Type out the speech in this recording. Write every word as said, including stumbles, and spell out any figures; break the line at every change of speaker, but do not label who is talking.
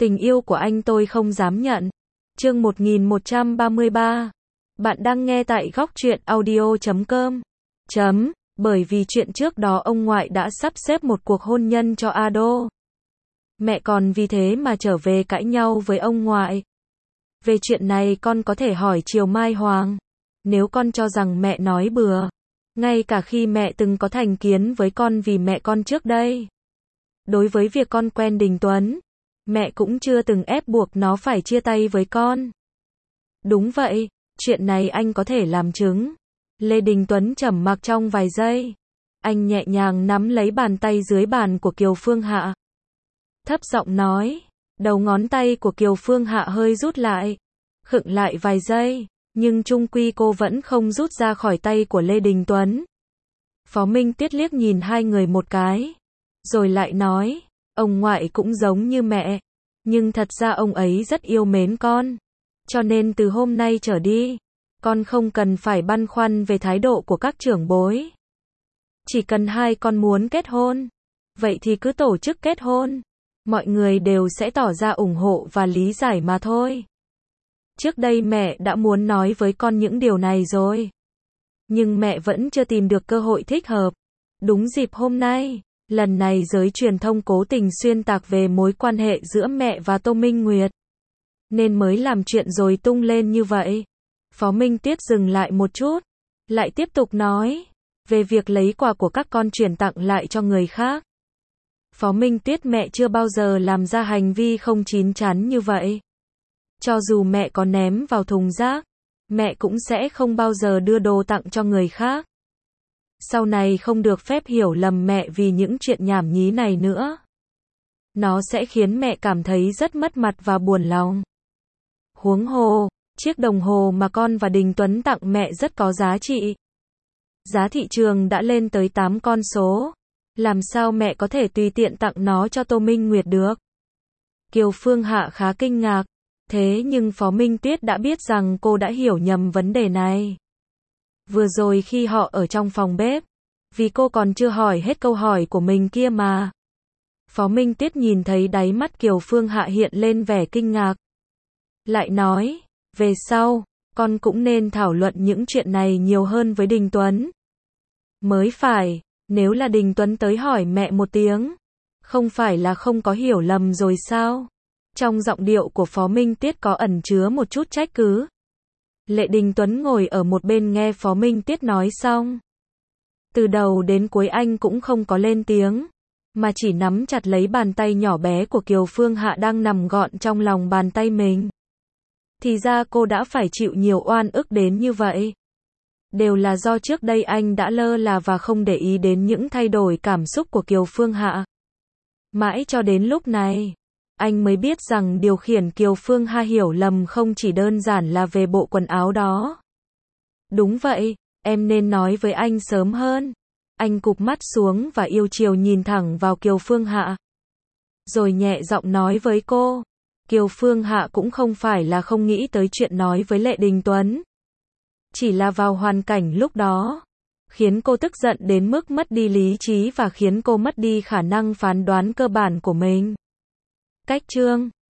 Tình yêu của anh tôi không dám nhận. Chương một nghìn một trăm ba mươi ba. Bạn đang nghe tại góc truyện audio chấm com. Chấm, bởi vì chuyện trước đó ông ngoại đã sắp xếp một cuộc hôn nhân cho Ado. Mẹ còn vì thế mà trở về cãi nhau với ông ngoại. Về chuyện này con có thể hỏi Triều Mai Hoàng. Nếu con cho rằng mẹ nói bừa, ngay cả khi mẹ từng có thành kiến với con vì mẹ con trước đây. Đối với việc con quen Đình Tuấn, mẹ cũng chưa từng ép buộc nó phải chia tay với con. Đúng vậy, chuyện này anh có thể làm chứng. Lê Đình Tuấn trầm mặc trong vài giây. Anh nhẹ nhàng nắm lấy bàn tay dưới bàn của Kiều Phương Hạ. Thấp giọng nói, đầu ngón tay của Kiều Phương Hạ hơi rút lại. Khựng lại vài giây, nhưng chung quy cô vẫn không rút ra khỏi tay của Lê Đình Tuấn. Phó Minh Tiết liếc nhìn hai người một cái, rồi lại nói, ông ngoại cũng giống như mẹ, nhưng thật ra ông ấy rất yêu mến con. Cho nên từ hôm nay trở đi, con không cần phải băn khoăn về thái độ của các trưởng bối. Chỉ cần hai con muốn kết hôn, vậy thì cứ tổ chức kết hôn. Mọi người đều sẽ tỏ ra ủng hộ và lý giải mà thôi. Trước đây mẹ đã muốn nói với con những điều này rồi. Nhưng mẹ vẫn chưa tìm được cơ hội thích hợp. Đúng dịp hôm nay, lần này giới truyền thông cố tình xuyên tạc về mối quan hệ giữa mẹ và Tô Minh Nguyệt. Nên mới làm chuyện rồi tung lên như vậy. Phó Minh Tiết dừng lại một chút, lại tiếp tục nói, về việc lấy quà của các con chuyển tặng lại cho người khác. Phó Minh Tiết mẹ chưa bao giờ làm ra hành vi không chín chắn như vậy. Cho dù mẹ có ném vào thùng rác, mẹ cũng sẽ không bao giờ đưa đồ tặng cho người khác. Sau này không được phép hiểu lầm mẹ vì những chuyện nhảm nhí này nữa. Nó sẽ khiến mẹ cảm thấy rất mất mặt và buồn lòng. Huống hồ, chiếc đồng hồ mà con và Đình Tuấn tặng mẹ rất có giá trị. Giá thị trường đã lên tới tám con số. Làm sao mẹ có thể tùy tiện tặng nó cho Tô Minh Nguyệt được? Kiều Phương Hạ khá kinh ngạc. Thế nhưng Phó Minh Tiết đã biết rằng cô đã hiểu nhầm vấn đề này. Vừa rồi khi họ ở trong phòng bếp, vì cô còn chưa hỏi hết câu hỏi của mình kia mà. Phó Minh Tiết nhìn thấy đáy mắt Kiều Phương Hạ hiện lên vẻ kinh ngạc. Lại nói, về sau, con cũng nên thảo luận những chuyện này nhiều hơn với Đình Tuấn. Mới phải, nếu là Đình Tuấn tới hỏi mẹ một tiếng, không phải là không có hiểu lầm rồi sao? Trong giọng điệu của Phó Minh Tiết có ẩn chứa một chút trách cứ. Lệ Đình Tuấn ngồi ở một bên nghe Phó Minh Tiết nói xong. Từ đầu đến cuối anh cũng không có lên tiếng, mà chỉ nắm chặt lấy bàn tay nhỏ bé của Kiều Phương Hạ đang nằm gọn trong lòng bàn tay mình. Thì ra cô đã phải chịu nhiều oan ức đến như vậy. Đều là do trước đây anh đã lơ là và không để ý đến những thay đổi cảm xúc của Kiều Phương Hạ. Mãi cho đến lúc này, anh mới biết rằng điều khiển Kiều Phương Hạ hiểu lầm không chỉ đơn giản là về bộ quần áo đó. Đúng vậy, em nên nói với anh sớm hơn. Anh cụp mắt xuống và yêu chiều nhìn thẳng vào Kiều Phương Hạ. Rồi nhẹ giọng nói với cô. Kiều Phương Hạ cũng không phải là không nghĩ tới chuyện nói với Lệ Đình Tuấn. Chỉ là vào hoàn cảnh lúc đó, khiến cô tức giận đến mức mất đi lý trí và khiến cô mất đi khả năng phán đoán cơ bản của mình. Cách chương